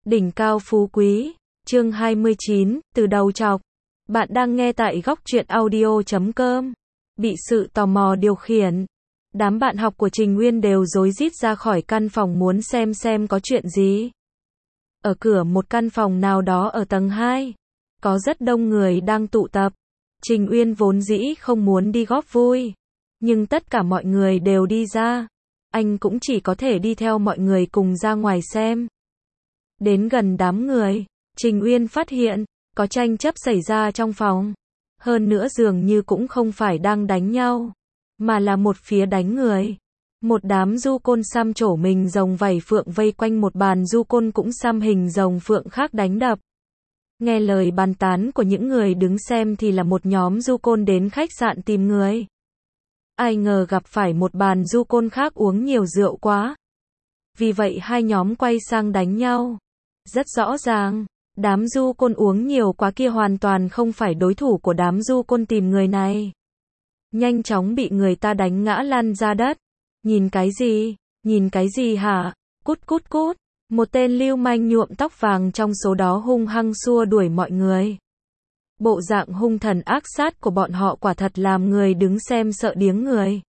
Đỉnh cao phú quý, chương 29, từ đầu chọc. Bạn đang nghe tại góc truyện audio.com. Bị sự tò mò điều khiển. Đám bạn học của Trình Nguyên đều rối rít ra khỏi căn phòng muốn xem có chuyện gì. Ở cửa một căn phòng nào đó ở tầng 2, có rất đông người đang tụ tập. Trình Nguyên vốn dĩ không muốn đi góp vui, nhưng tất cả mọi người đều đi ra. Anh cũng chỉ có thể đi theo mọi người cùng ra ngoài xem. Đến gần đám người, Trình Uyên phát hiện, có tranh chấp xảy ra trong phòng. Hơn nữa dường như cũng không phải đang đánh nhau, mà là một phía đánh người. Một đám du côn xăm trổ mình rồng vảy phượng vây quanh một bàn du côn cũng xăm hình rồng phượng khác đánh đập. Nghe lời bàn tán của những người đứng xem thì là một nhóm du côn đến khách sạn tìm người. Ai ngờ gặp phải một bàn du côn khác uống nhiều rượu quá. Vì vậy hai nhóm quay sang đánh nhau. Rất rõ ràng, đám du côn uống nhiều quá kia hoàn toàn không phải đối thủ của đám du côn tìm người này. Nhanh chóng bị người ta đánh ngã lăn ra đất. Nhìn cái gì? Nhìn cái gì hả? Cút cút cút. Một tên lưu manh nhuộm tóc vàng trong số đó hung hăng xua đuổi mọi người. Bộ dạng hung thần ác sát của bọn họ quả thật làm người đứng xem sợ điếng người.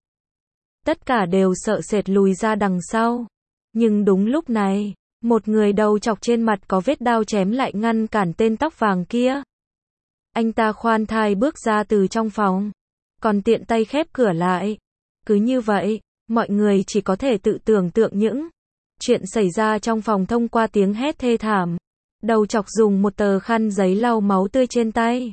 Tất cả đều sợ sệt lùi ra đằng sau. Nhưng đúng lúc này, một người đầu chọc trên mặt có vết đao chém lại ngăn cản tên tóc vàng kia. Anh ta khoan thai bước ra từ trong phòng, còn tiện tay khép cửa lại. Cứ như vậy, mọi người chỉ có thể tự tưởng tượng những chuyện xảy ra trong phòng thông qua tiếng hét thê thảm. Đầu chọc dùng một tờ khăn giấy lau máu tươi trên tay.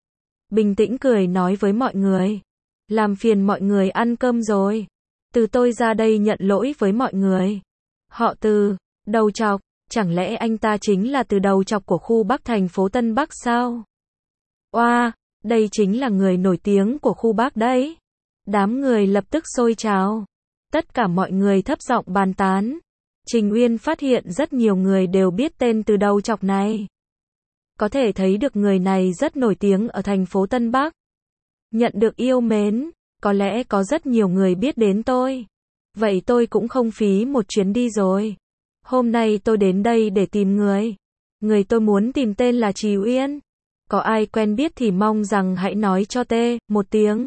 Bình tĩnh cười nói với mọi người. Làm phiền mọi người ăn cơm rồi. Từ tôi ra đây nhận lỗi với mọi người. Họ Từ, đầu chọc, chẳng lẽ anh ta chính là Từ đầu chọc của khu Bắc thành phố Tân Bắc sao? Oa, đây chính là người nổi tiếng của khu Bắc đấy. Đám người lập tức xôi trào. Tất cả mọi người thấp giọng bàn tán. Trình Uyên phát hiện rất nhiều người đều biết tên Từ đầu chọc này. Có thể thấy được người này rất nổi tiếng ở thành phố Tân Bắc. Nhận được yêu mến, có lẽ có rất nhiều người biết đến tôi. Vậy tôi cũng không phí một chuyến đi rồi. Hôm nay tôi đến đây để tìm người. Người tôi muốn tìm tên là Trì Uyên. Có ai quen biết thì mong rằng hãy nói cho một tiếng.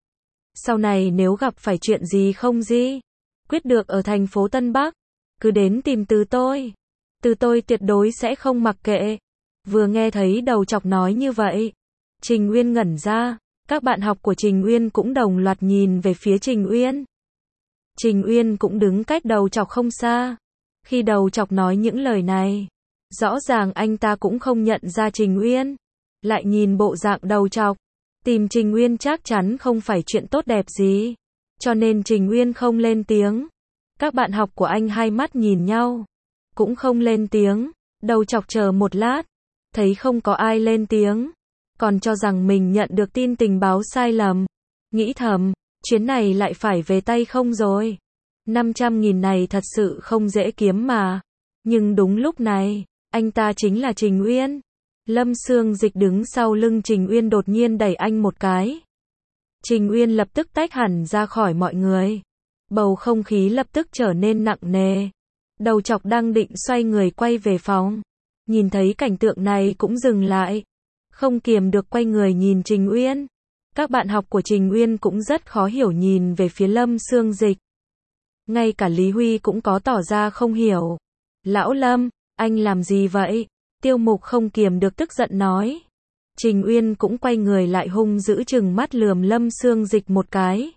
Sau này nếu gặp phải chuyện gì không quyết được ở thành phố Tân Bắc, cứ đến tìm Từ tôi. Từ tôi tuyệt đối sẽ không mặc kệ. Vừa nghe thấy đầu chọc nói như vậy, Trình Uyên ngẩn ra. Các bạn học của Trình Uyên cũng đồng loạt nhìn về phía Trình Uyên. Trình Uyên cũng đứng cách đầu chọc không xa. Khi đầu chọc nói những lời này, rõ ràng anh ta cũng không nhận ra Trình Uyên. Lại nhìn bộ dạng đầu chọc, tìm Trình Uyên chắc chắn không phải chuyện tốt đẹp gì. Cho nên Trình Uyên không lên tiếng. Các bạn học của anh hai mắt nhìn nhau, cũng không lên tiếng. Đầu chọc chờ một lát, thấy không có ai lên tiếng, còn cho rằng mình nhận được tin tình báo sai lầm. Nghĩ thầm, chuyến này lại phải về tay không rồi. 500.000 này thật sự không dễ kiếm mà. Nhưng đúng lúc này, anh ta chính là Trình Uyên. Lâm Sương Dịch đứng sau lưng Trình Uyên đột nhiên đẩy anh một cái. Trình Uyên lập tức tách hẳn ra khỏi mọi người. Bầu không khí lập tức trở nên nặng nề. Đầu chọc đang định xoay người quay về phòng. Nhìn thấy cảnh tượng này cũng dừng lại. Không kiềm được quay người nhìn Trình Uyên. Các bạn học của Trình Uyên cũng rất khó hiểu nhìn về phía Lâm Sương Dịch. Ngay cả Lý Huy cũng có tỏ ra không hiểu. Lão Lâm, anh làm gì vậy? Tiêu Mục không kiềm được tức giận nói. Trình Uyên cũng quay người lại hung dữ trừng mắt lườm Lâm Sương Dịch một cái.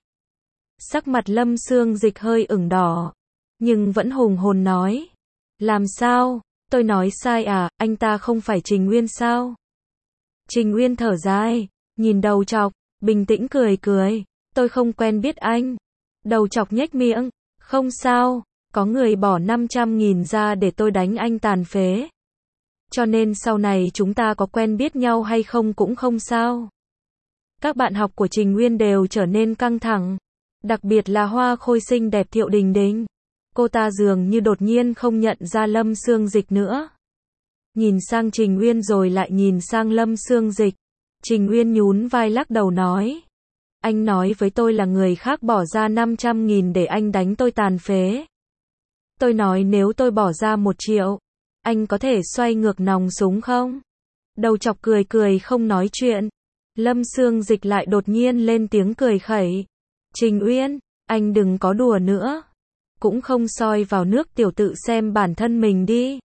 Sắc mặt Lâm Sương Dịch hơi ửng đỏ, nhưng vẫn hùng hồn nói. Làm sao? Tôi nói sai à, anh ta không phải Trình Uyên sao? Trình Uyên thở dài, nhìn đầu chọc, bình tĩnh cười cười. Tôi không quen biết anh. Đầu chọc nhếch miệng. Không sao, có người bỏ 500.000 ra để tôi đánh anh tàn phế. Cho nên sau này chúng ta có quen biết nhau hay không cũng không sao. Các bạn học của Trình Uyên đều trở nên căng thẳng. Đặc biệt là hoa khôi xinh đẹp Thiệu Đình Đình. Cô ta dường như đột nhiên không nhận ra Lâm Sương Dịch nữa. Nhìn sang Trình Uyên rồi lại nhìn sang Lâm Sương Dịch. Trình Uyên nhún vai lắc đầu nói. Anh nói với tôi là người khác bỏ ra 500.000 để anh đánh tôi tàn phế. Tôi nói nếu tôi bỏ ra 1 triệu, anh có thể xoay ngược nòng súng không? Đầu chọc cười cười không nói chuyện. Lâm Xương Dịch lại đột nhiên lên tiếng cười khẩy. Trình Uyên, anh đừng có đùa nữa. Cũng không soi vào nước tiểu tự xem bản thân mình đi.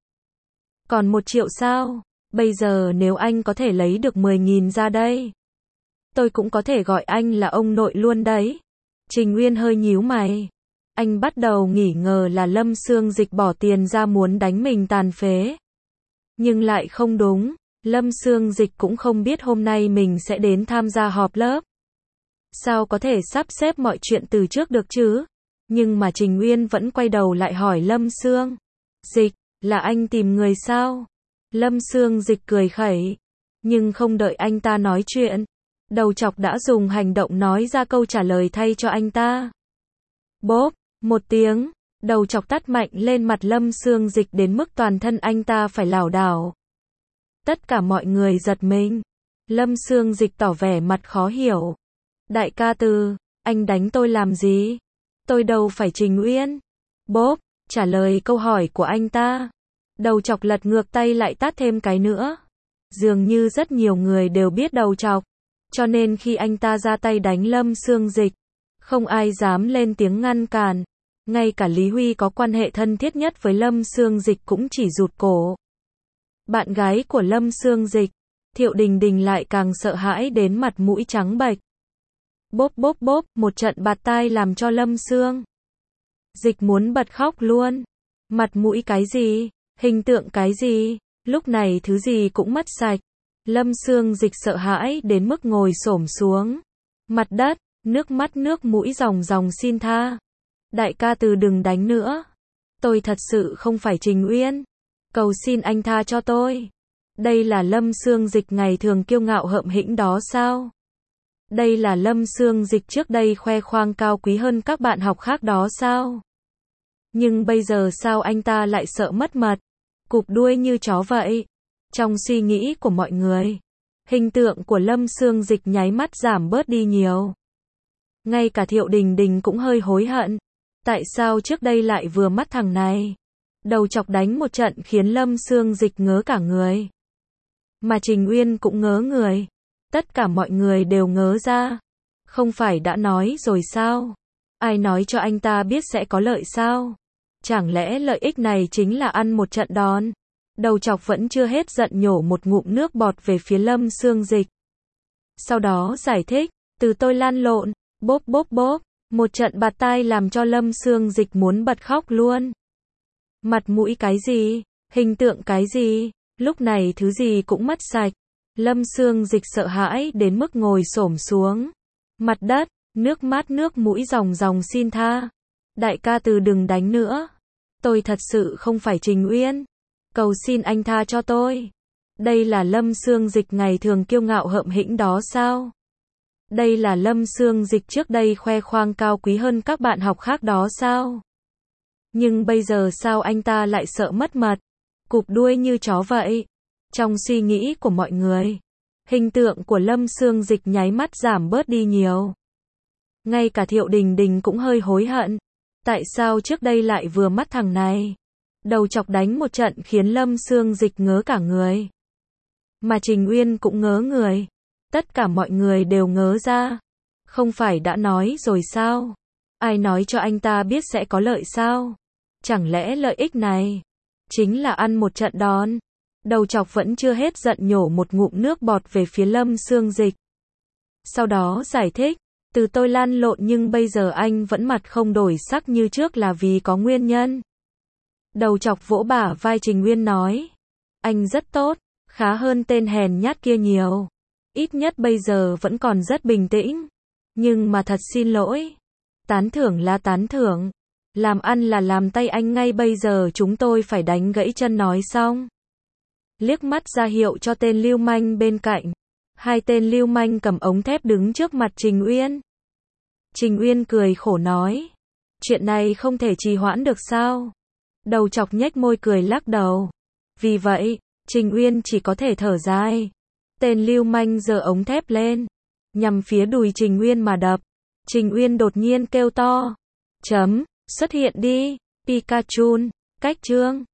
Còn 1 triệu sao? Bây giờ nếu anh có thể lấy được 10.000 ra đây, tôi cũng có thể gọi anh là ông nội luôn đấy. Trình Uyên hơi nhíu mày. Anh bắt đầu nghi ngờ là Lâm Xương Dịch bỏ tiền ra muốn đánh mình tàn phế. Nhưng lại không đúng. Lâm Xương Dịch cũng không biết hôm nay mình sẽ đến tham gia họp lớp. Sao có thể sắp xếp mọi chuyện từ trước được chứ? Nhưng mà Trình Uyên vẫn quay đầu lại hỏi Lâm Xương Dịch, là anh tìm người sao? Lâm Xương Dịch cười khẩy. Nhưng không đợi anh ta nói chuyện, đầu chọc đã dùng hành động nói ra câu trả lời thay cho anh ta. Bốp, một tiếng, đầu chọc tát mạnh lên mặt Lâm Xương Dịch đến mức toàn thân anh ta phải lảo đảo. Tất cả mọi người giật mình. Lâm Xương Dịch tỏ vẻ mặt khó hiểu. Đại ca Từ, anh đánh tôi làm gì? Tôi đâu phải Trình Uyên. Bốp, trả lời câu hỏi của anh ta. Đầu chọc lật ngược tay lại tát thêm cái nữa. Dường như rất nhiều người đều biết đầu chọc, cho nên khi anh ta ra tay đánh Lâm Xương Dịch, không ai dám lên tiếng ngăn cản. Ngay cả Lý Huy có quan hệ thân thiết nhất với Lâm Xương Dịch cũng chỉ rụt cổ. Bạn gái của Lâm Xương Dịch, Thiệu Đình Đình lại càng sợ hãi đến mặt mũi trắng bệch. Bốp bốp bốp, một trận bạt tai làm cho Lâm Xương Dịch muốn bật khóc luôn. Mặt mũi cái gì? Hình tượng cái gì? Lúc này thứ gì cũng mất sạch. Lâm Xương Dịch sợ hãi đến mức ngồi xổm xuống mặt đất, nước mắt nước mũi ròng ròng xin tha. Đại ca Từ đừng đánh nữa. Tôi thật sự không phải Trình Uyên. Cầu xin anh tha cho tôi. Đây là Lâm Xương Dịch ngày thường kiêu ngạo hợm hĩnh đó sao? Đây là Lâm Xương Dịch trước đây khoe khoang cao quý hơn các bạn học khác đó sao? Nhưng bây giờ sao anh ta lại sợ mất mật, cụp đuôi như chó vậy? Trong suy nghĩ của mọi người, hình tượng của Lâm Xương Dịch nháy mắt giảm bớt đi nhiều. Ngay cả Thiệu Đình Đình cũng hơi hối hận. Tại sao trước đây lại vừa mắt thằng này? Đầu chọc đánh một trận khiến Lâm Xương Dịch ngớ cả người. Mà Trình Uyên cũng ngớ người. Tất cả mọi người đều ngớ ra. Không phải đã nói rồi sao? Ai nói cho anh ta biết sẽ có lợi sao? Chẳng lẽ lợi ích này chính là ăn một trận đòn? Đầu chọc vẫn chưa hết giận nhổ một ngụm nước bọt về phía Lâm Xương Dịch. Sau đó giải thích, từ tôi lan lộn, bốp bốp bốp, một trận bạt tai làm cho Lâm Xương Dịch muốn bật khóc luôn. Mặt mũi cái gì? Hình tượng cái gì? Lúc này thứ gì cũng mất sạch. Lâm Xương Dịch sợ hãi đến mức ngồi xổm xuống mặt đất, nước mắt nước mũi ròng ròng xin tha. Đại ca Từ đừng đánh nữa. Tôi thật sự không phải Trình Uyên. Cầu xin anh tha cho tôi. Đây là Lâm Xương Dịch ngày thường kiêu ngạo hợm hĩnh đó sao? Đây là Lâm Xương Dịch trước đây khoe khoang cao quý hơn các bạn học khác đó sao? Nhưng bây giờ sao anh ta lại sợ mất mật, cụp đuôi như chó vậy? Trong suy nghĩ của mọi người, hình tượng của Lâm Xương Dịch nháy mắt giảm bớt đi nhiều. Ngay cả Thiệu Đình Đình cũng hơi hối hận. Tại sao trước đây lại vừa mắt thằng này? Đầu chọc đánh một trận khiến Lâm Xương Dịch ngớ cả người. Mà Trình Uyên cũng ngớ người. Tất cả mọi người đều ngớ ra. Không phải đã nói rồi sao? Ai nói cho anh ta biết sẽ có lợi sao? Chẳng lẽ lợi ích này chính là ăn một trận đòn? Đầu chọc vẫn chưa hết giận nhổ một ngụm nước bọt về phía Lâm Xương Dịch. Sau đó giải thích, từ tôi lan lộn nhưng bây giờ anh vẫn mặt không đổi sắc như trước là vì có nguyên nhân. Đầu chọc vỗ bả vai Trình Uyên nói, anh rất tốt, khá hơn tên hèn nhát kia nhiều. Ít nhất bây giờ vẫn còn rất bình tĩnh. Nhưng mà thật xin lỗi. Tán thưởng là tán thưởng. Làm ăn là làm tay anh ngay bây giờ chúng tôi phải đánh gãy chân nói xong. Liếc mắt ra hiệu cho tên lưu manh bên cạnh. Hai tên lưu manh cầm ống thép đứng trước mặt Trình Uyên. Trình Uyên cười khổ nói, chuyện này không thể trì hoãn được sao? Đầu chọc nhếch môi cười lắc đầu. Vì vậy, Trình Uyên chỉ có thể thở dài. Tên lưu manh giơ ống thép lên, nhằm phía đùi Trình Uyên mà đập. Trình Uyên đột nhiên kêu to. Chấm, xuất hiện đi, Pikachu, cách chương.